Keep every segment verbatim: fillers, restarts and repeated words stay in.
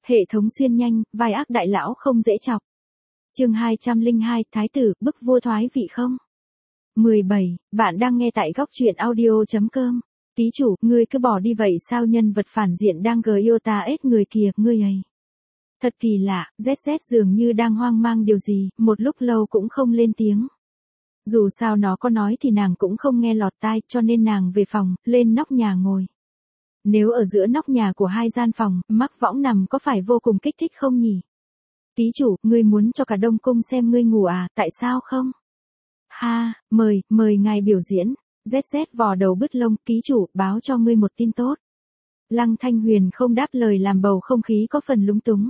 Hệ thống xuyên nhanh, vai ác đại lão không dễ chọc. Chương hai trăm lẻ hai, Thái tử, bức vua thoái vị không? mười bảy, bạn đang nghe tại góc truyện audio chấm com. Ký chủ, ngươi cứ bỏ đi vậy sao, nhân vật phản diện đang gờ yêu ta ết người kìa, ngươi ấy. Thật kỳ lạ, zét zét dường như đang hoang mang điều gì, một lúc lâu cũng không lên tiếng. Dù sao nó có nói thì nàng cũng không nghe lọt tai, cho nên nàng về phòng, lên nóc nhà ngồi. Nếu ở giữa nóc nhà của hai gian phòng, mắc võng nằm có phải vô cùng kích thích không nhỉ? Ký chủ, ngươi muốn cho cả Đông Cung xem ngươi ngủ à, tại sao không? Ha, mời, mời ngài biểu diễn. zét zét vò đầu bứt lông, ký chủ, báo cho ngươi một tin tốt. Lăng Thanh Huyền không đáp lời làm bầu không khí có phần lúng túng.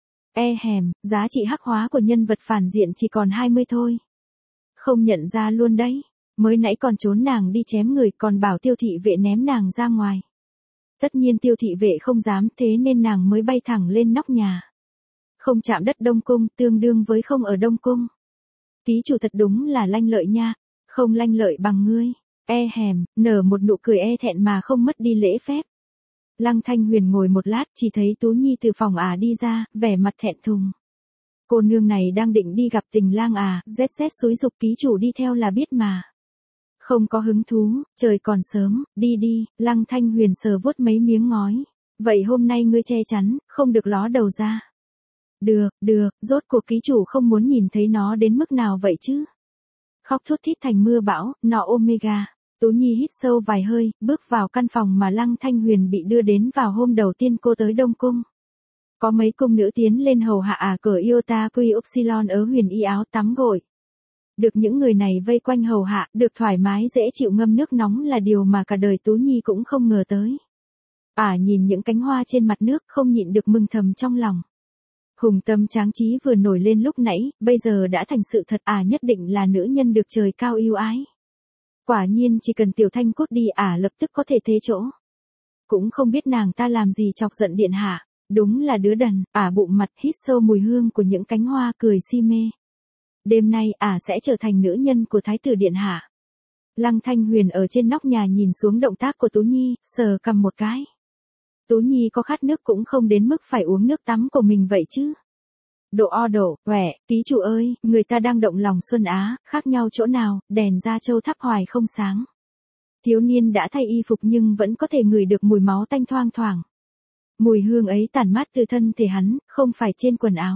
E hèm, giá trị hắc hóa của nhân vật phản diện chỉ còn hai mươi thôi. Không nhận ra luôn đấy. Mới nãy còn trốn nàng đi chém người, còn bảo tiêu thị vệ ném nàng ra ngoài. Tất nhiên tiêu thị vệ không dám, thế nên nàng mới bay thẳng lên nóc nhà. Không chạm đất Đông Cung, tương đương với không ở Đông Cung. Ký chủ thật đúng là lanh lợi nha. Không lanh lợi bằng ngươi. E hèm, nở một nụ cười e thẹn mà không mất đi lễ phép. Lăng Thanh Huyền ngồi một lát, chỉ thấy Tú Nhi từ phòng ả đi ra, vẻ mặt thẹn thùng. Cô nương này đang định đi gặp tình lang à, zét zét xúi giục ký chủ đi theo là biết mà. Không có hứng thú, trời còn sớm, đi đi. Lăng Thanh Huyền sờ vuốt mấy miếng ngói. Vậy hôm nay ngươi che chắn, không được ló đầu ra. Được, được, rốt cuộc ký chủ không muốn nhìn thấy nó đến mức nào vậy chứ? Khóc thút thít thành mưa bão, nọ Omega. Tú Nhi hít sâu vài hơi, bước vào căn phòng mà Lăng Thanh Huyền bị đưa đến vào hôm đầu tiên cô tới Đông Cung. Có mấy cung nữ tiến lên hầu hạ ả cờ Iota Quy Upsilon ở huyền y áo tắm gội. Được những người này vây quanh hầu hạ, được thoải mái dễ chịu ngâm nước nóng là điều mà cả đời Tú Nhi cũng không ngờ tới. Ả nhìn những cánh hoa trên mặt nước không nhịn được mừng thầm trong lòng. Hùng tâm tráng trí vừa nổi lên lúc nãy, bây giờ đã thành sự thật, ả nhất định là nữ nhân được trời cao yêu ái. Quả nhiên chỉ cần Tiểu Thanh cút đi ả lập tức có thể thế chỗ. Cũng không biết nàng ta làm gì chọc giận điện hạ, đúng là đứa đần, ả bụng mặt hít sâu mùi hương của những cánh hoa cười si mê. Đêm nay ả sẽ trở thành nữ nhân của Thái tử điện hạ. Lăng Thanh Huyền ở trên nóc nhà nhìn xuống động tác của Tú Nhi, sờ cầm một cái. Tú Nhi có khát nước cũng không đến mức phải uống nước tắm của mình vậy chứ. Độ o đổ, quẻ, ký chủ ơi, người ta đang động lòng Xuân Á, khác nhau chỗ nào, đèn da châu thắp hoài không sáng. Thiếu niên đã thay y phục nhưng vẫn có thể ngửi được mùi máu tanh thoang thoảng. Mùi hương ấy tản mát từ thân thể hắn, không phải trên quần áo.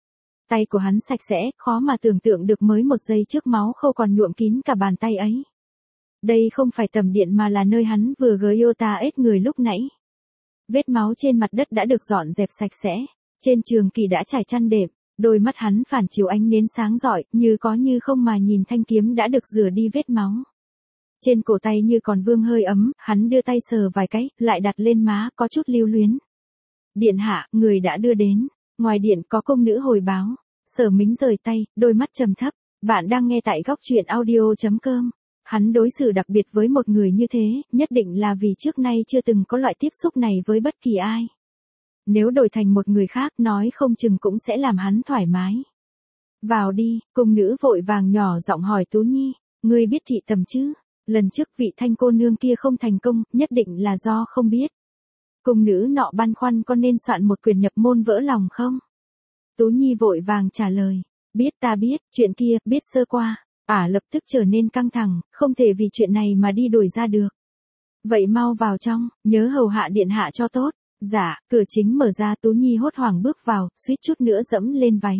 Tay của hắn sạch sẽ, khó mà tưởng tượng được mới một giây trước máu khô còn nhuộm kín cả bàn tay ấy. Đây không phải tầm điện mà là nơi hắn vừa gới Iota ết người lúc nãy. Vết máu trên mặt đất đã được dọn dẹp sạch sẽ. Trên trường kỳ đã trải chăn đệm, đôi mắt hắn phản chiếu ánh nến sáng rọi, như có như không mà nhìn thanh kiếm đã được rửa đi vết máu. Trên cổ tay như còn vương hơi ấm, hắn đưa tay sờ vài cái, lại đặt lên má, có chút lưu luyến. Điện hạ, người đã đưa đến. Ngoài điện có công nữ hồi báo. Sở Mính rời tay, đôi mắt trầm thấp. Bạn đang nghe tại góc truyện audio chấm com. Hắn đối xử đặc biệt với một người như thế, nhất định là vì trước nay chưa từng có loại tiếp xúc này với bất kỳ ai. Nếu đổi thành một người khác nói không chừng cũng sẽ làm hắn thoải mái. Vào đi, cung nữ vội vàng nhỏ giọng hỏi Tú Nhi, ngươi biết thị tầm chứ? Lần trước vị Thanh cô nương kia không thành công, nhất định là do không biết. Cung nữ nọ băn khoăn có nên soạn một quyển nhập môn vỡ lòng không? Tú Nhi vội vàng trả lời, biết ta biết, chuyện kia, biết sơ qua. Ả lập tức trở nên căng thẳng, không thể vì chuyện này mà đi đuổi ra được. Vậy mau vào trong, nhớ hầu hạ điện hạ cho tốt. Dạ, cửa chính mở ra, Tú Nhi hốt hoảng bước vào, suýt chút nữa dẫm lên váy.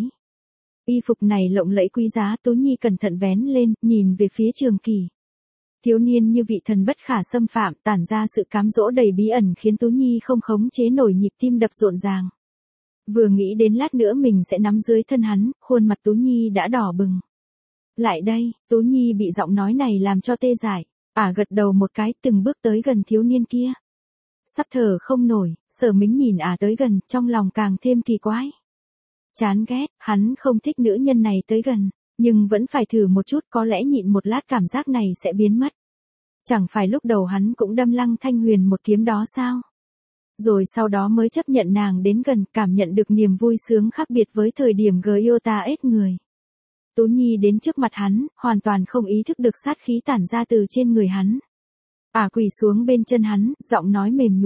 Y phục này lộng lẫy quý giá, Tú Nhi cẩn thận vén lên, nhìn về phía Trường Kỳ. Thiếu niên như vị thần bất khả xâm phạm, tản ra sự cám dỗ đầy bí ẩn khiến Tú Nhi không khống chế nổi nhịp tim đập rộn ràng. Vừa nghĩ đến lát nữa mình sẽ nắm dưới thân hắn, khuôn mặt Tú Nhi đã đỏ bừng. Lại đây, Tú Nhi bị giọng nói này làm cho tê dại, ả gật đầu một cái, từng bước tới gần thiếu niên kia. Sắp thở không nổi, Sở Mính nhìn ả tới gần, trong lòng càng thêm kỳ quái. Chán ghét, hắn không thích nữ nhân này tới gần, nhưng vẫn phải thử một chút, có lẽ nhịn một lát cảm giác này sẽ biến mất. Chẳng phải lúc đầu hắn cũng đâm Lăng Thanh Huyền một kiếm đó sao? Rồi sau đó mới chấp nhận nàng đến gần, cảm nhận được niềm vui sướng khác biệt với thời điểm gờ Iota ết người. Tú Nhi đến trước mặt hắn, hoàn toàn không ý thức được sát khí tản ra từ trên người hắn. Ả quỳ xuống bên chân hắn, giọng nói mềm nhũn,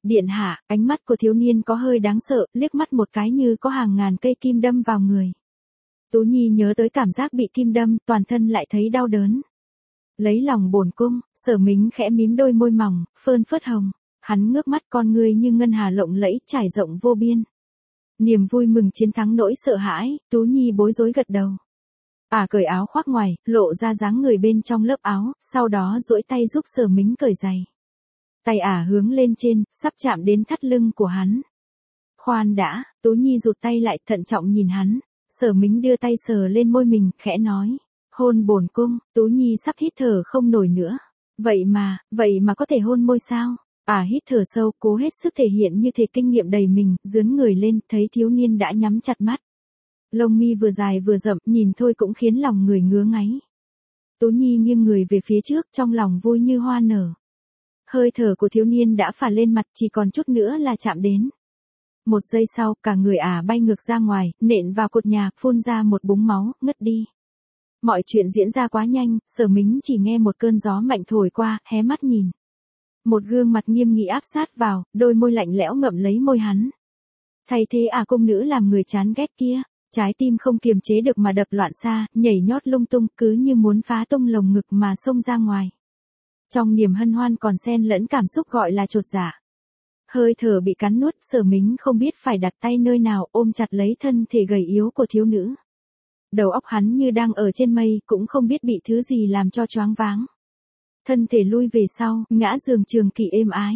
Điện hạ, ánh mắt của thiếu niên có hơi đáng sợ, liếc mắt một cái như có hàng ngàn cây kim đâm vào người. Tú Nhi nhớ tới cảm giác bị kim đâm, toàn thân lại thấy đau đớn. Lấy lòng bổn cung, Sở Mính khẽ mím đôi môi mỏng, phơn phớt hồng. Hắn ngước mắt con ngươi như ngân hà lộng lẫy, trải rộng vô biên. Niềm vui mừng chiến thắng nỗi sợ hãi, Tú Nhi bối rối gật đầu. Ả à, cởi áo khoác ngoài, lộ ra dáng người bên trong lớp áo, sau đó duỗi tay giúp Sở Mính cởi giày. Tay Ả à hướng lên trên, sắp chạm đến thắt lưng của hắn. Khoan đã, Tú Nhi rụt tay lại, thận trọng nhìn hắn. Sở Mính đưa tay sờ lên môi mình, khẽ nói. Hôn bổn cung. Tú Nhi sắp hít thở không nổi nữa. Vậy mà, vậy mà có thể hôn môi sao? Ả à, hít thở sâu, cố hết sức thể hiện như thể kinh nghiệm đầy mình, dướn người lên, thấy thiếu niên đã nhắm chặt mắt. Lông mi vừa dài vừa rậm, nhìn thôi cũng khiến lòng người ngứa ngáy. Tú Nhi nghiêng người về phía trước, trong lòng vui như hoa nở. Hơi thở của thiếu niên đã phả lên mặt, chỉ còn chút nữa là chạm đến. Một giây sau, cả người Ả à bay ngược ra ngoài, nện vào cột nhà, phun ra một búng máu, ngất đi. Mọi chuyện diễn ra quá nhanh, Sở Mính chỉ nghe một cơn gió mạnh thổi qua, hé mắt nhìn. Một gương mặt nghiêm nghị áp sát vào, đôi môi lạnh lẽo ngậm lấy môi hắn. Thay thế Ả à cung nữ làm người chán ghét kia, trái tim không kiềm chế được mà đập loạn xạ, nhảy nhót lung tung, cứ như muốn phá tung lồng ngực mà xông ra ngoài. Trong niềm hân hoan còn xen lẫn cảm xúc gọi là chột dạ. Hơi thở bị cắn nuốt, Sở Mính không biết phải đặt tay nơi nào, ôm chặt lấy thân thể gầy yếu của thiếu nữ. Đầu óc hắn như đang ở trên mây, cũng không biết bị thứ gì làm cho choáng váng. Thân thể lui về sau, ngã giường trường kỳ êm ái.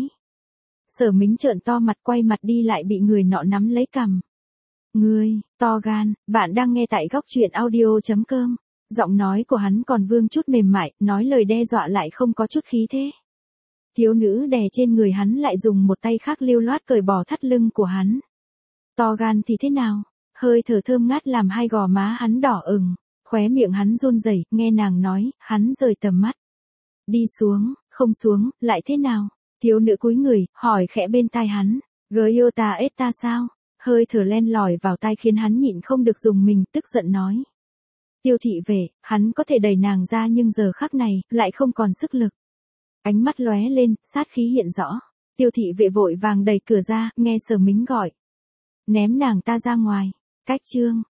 Sở Mính trợn to mặt, quay mặt đi lại bị người nọ nắm lấy cằm. Ngươi, to gan, bạn đang nghe tại góc truyện audio chấm com. Giọng nói của hắn còn vương chút mềm mại, nói lời đe dọa lại không có chút khí thế. Thiếu nữ đè trên người hắn lại dùng một tay khác lưu loát cởi bỏ thắt lưng của hắn. To gan thì thế nào? Hơi thở thơm ngát làm hai gò má hắn đỏ ửng, khóe miệng hắn run rẩy, nghe nàng nói, hắn rời tầm mắt. Đi xuống, không xuống, lại thế nào? Thiếu nữ cúi người, hỏi khẽ bên tai hắn, Giota esta sao? Hơi thở len lỏi vào tai khiến hắn nhịn không được dùng mình, tức giận nói. Tiêu thị về, hắn có thể đẩy nàng ra nhưng giờ khắc này, lại không còn sức lực. Ánh mắt lóe lên, sát khí hiện rõ. Tiêu thị vệ vội vàng đẩy cửa ra, nghe Sở Mính gọi. Ném nàng ta ra ngoài. Cách chương.